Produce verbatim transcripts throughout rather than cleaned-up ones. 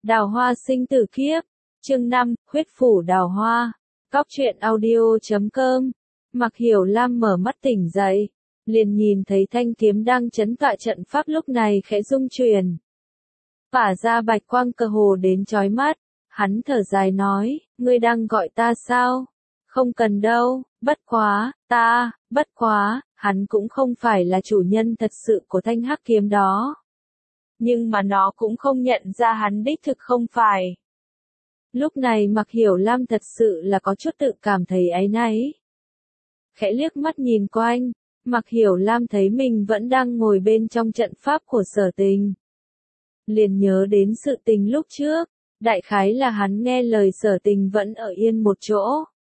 Đào hoa sinh tử kiếp. Chương năm, huyết phủ đào hoa. Cóc truyện audio chấm com. Mặc Hiểu Lam mở mắt tỉnh dậy, liền nhìn thấy thanh kiếm đang chấn tọa trận pháp lúc này khẽ rung chuyển. Phả ra bạch quang cơ hồ đến chói mắt, hắn thở dài nói, ngươi đang gọi ta sao? Không cần đâu, bất quá, ta, bất quá, hắn cũng không phải là chủ nhân thật sự của thanh hắc kiếm đó. Nhưng mà nó cũng không nhận ra hắn đích thực không phải. Lúc này Mặc Hiểu Lam thật sự là có chút tự cảm thấy áy náy. Khẽ liếc mắt nhìn quanh, Mặc Hiểu Lam thấy mình vẫn đang ngồi bên trong trận pháp của Sở Tình. Liền nhớ đến sự tình lúc trước, đại khái là hắn nghe lời Sở Tình vẫn ở yên một chỗ.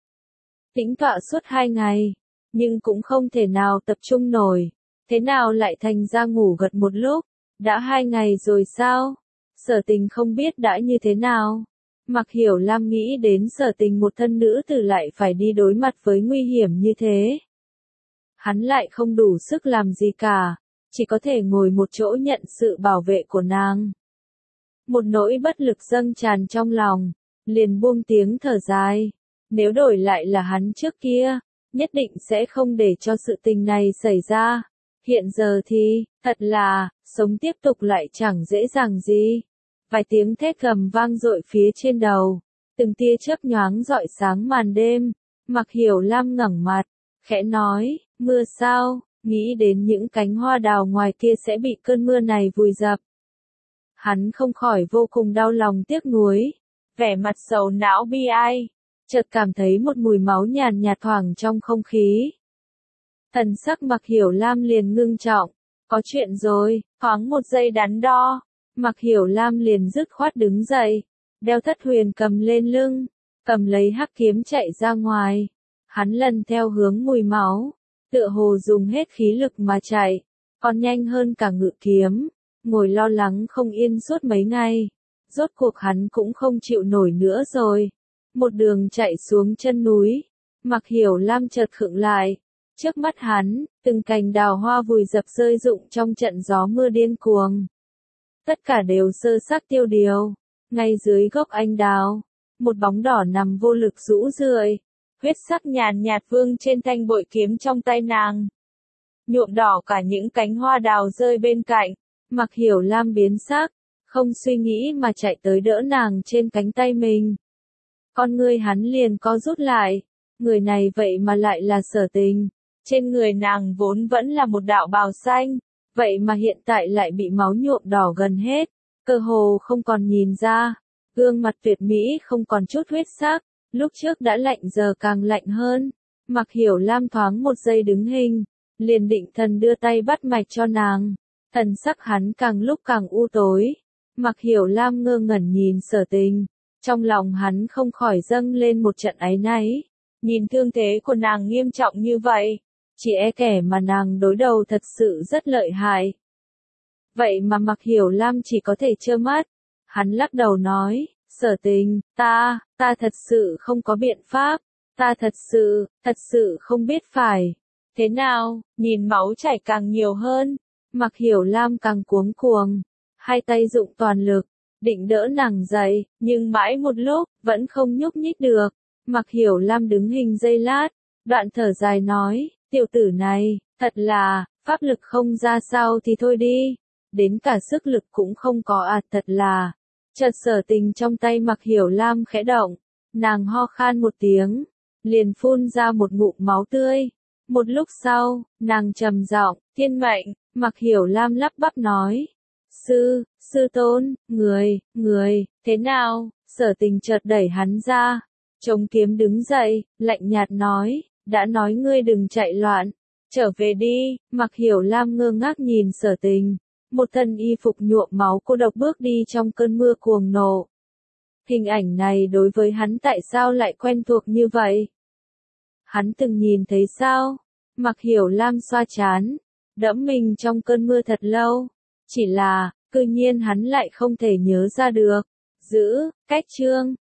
Tĩnh tọa suốt hai ngày, nhưng cũng không thể nào tập trung nổi, thế nào lại thành ra ngủ gật một lúc, đã hai ngày rồi sao? Sở Tình không biết đã như thế nào. Mặc Hiểu Lam nghĩ đến Sở Tình một thân nữ tử lại phải đi đối mặt với nguy hiểm như thế. Hắn lại không đủ sức làm gì cả, chỉ có thể ngồi một chỗ nhận sự bảo vệ của nàng. Một nỗi bất lực dâng tràn trong lòng, liền buông tiếng thở dài. Nếu đổi lại là hắn trước kia, nhất định sẽ không để cho sự tình này xảy ra. Hiện giờ thì, thật là, sống tiếp tục lại chẳng dễ dàng gì. Vài tiếng thét gầm vang dội phía trên đầu, từng tia chớp nhoáng rọi sáng màn đêm. Mặc Hiểu Lam ngẩng mặt, khẽ nói, mưa sao? Nghĩ đến những cánh hoa đào ngoài kia sẽ bị cơn mưa này vùi dập. Hắn không khỏi vô cùng đau lòng tiếc nuối, vẻ mặt sầu não bi ai, chợt cảm thấy một mùi máu nhàn nhạt thoảng trong không khí. Thần sắc Mặc Hiểu Lam liền ngưng trọng, có chuyện rồi, thoáng một giây đắn đo, Mặc Hiểu Lam liền dứt khoát đứng dậy, đeo thất huyền cầm lên lưng, cầm lấy hắc kiếm chạy ra ngoài. Hắn lần theo hướng mùi máu, tựa hồ dùng hết khí lực mà chạy, còn nhanh hơn cả ngự kiếm, ngồi lo lắng không yên suốt mấy ngày. Rốt cuộc hắn cũng không chịu nổi nữa rồi. Một đường chạy xuống chân núi, Mặc Hiểu Lam chợt khựng lại. Trước mắt hắn, từng cành đào hoa vùi dập rơi rụng trong trận gió mưa điên cuồng. Tất cả đều sơ xác tiêu điều. Ngay dưới gốc anh đào, một bóng đỏ nằm vô lực rũ rượi. Huyết sắc nhàn nhạt vương trên thanh bội kiếm trong tay nàng. Nhuộm đỏ cả những cánh hoa đào rơi bên cạnh. Mặc Hiểu Lam biến sắc, không suy nghĩ mà chạy tới đỡ nàng trên cánh tay mình. Con ngươi hắn liền co rút lại. Người này vậy mà lại là Sở Tình. Trên người nàng vốn vẫn là một đạo bào xanh, vậy mà hiện tại lại bị máu nhuộm đỏ gần hết, cơ hồ không còn nhìn ra. Gương mặt tuyệt mỹ không còn chút huyết sắc, lúc trước đã lạnh giờ càng lạnh hơn. Mặc Hiểu Lam thoáng một giây đứng hình, liền định thần đưa tay bắt mạch cho nàng. Thần sắc hắn càng lúc càng u tối. Mặc Hiểu Lam ngơ ngẩn nhìn Sở Tình, trong lòng hắn không khỏi dâng lên một trận áy náy. Nhìn thương thế của nàng nghiêm trọng như vậy, chỉ e kẻ mà nàng đối đầu thật sự rất lợi hại. Vậy mà Mặc Hiểu Lam chỉ có thể trơ mắt. Hắn lắc đầu nói, Sở Tình, ta, ta thật sự không có biện pháp, ta thật sự, thật sự không biết phải. Thế nào, nhìn máu chảy càng nhiều hơn, Mặc Hiểu Lam càng cuống cuồng, hai tay dụng toàn lực, định đỡ nàng dậy, nhưng mãi một lúc, vẫn không nhúc nhích được. Mặc Hiểu Lam đứng hình giây lát, đoạn thở dài nói, tiểu tử này, thật là, pháp lực không ra sao thì thôi đi, đến cả sức lực cũng không có à, thật là. Chợt Sở Tình trong tay Mặc Hiểu Lam khẽ động, nàng ho khan một tiếng, liền phun ra một ngụm máu tươi. Một lúc sau, nàng trầm giọng, thiên mệnh. Mặc Hiểu Lam lắp bắp nói, sư, sư tôn, người, người, thế nào? Sở Tình chợt đẩy hắn ra, chống kiếm đứng dậy, lạnh nhạt nói, đã nói ngươi đừng chạy loạn, trở về đi. Mặc Hiểu Lam ngơ ngác nhìn Sở Tình, một thân y phục nhuộm máu cô độc bước đi trong cơn mưa cuồng nộ. Hình ảnh này đối với hắn tại sao lại quen thuộc như vậy? Hắn từng nhìn thấy sao? Mặc Hiểu Lam xoa trán, đẫm mình trong cơn mưa thật lâu, chỉ là, cư nhiên hắn lại không thể nhớ ra được. Giữ, cách chương.